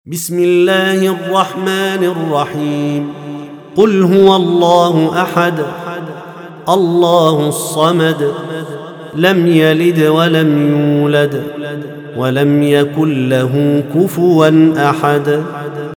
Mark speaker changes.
Speaker 1: بسم الله الرحمن الرحيم. قل هو الله أحد الله الصمد لم يلد ولم يولد ولم يكن له كفوا أحد.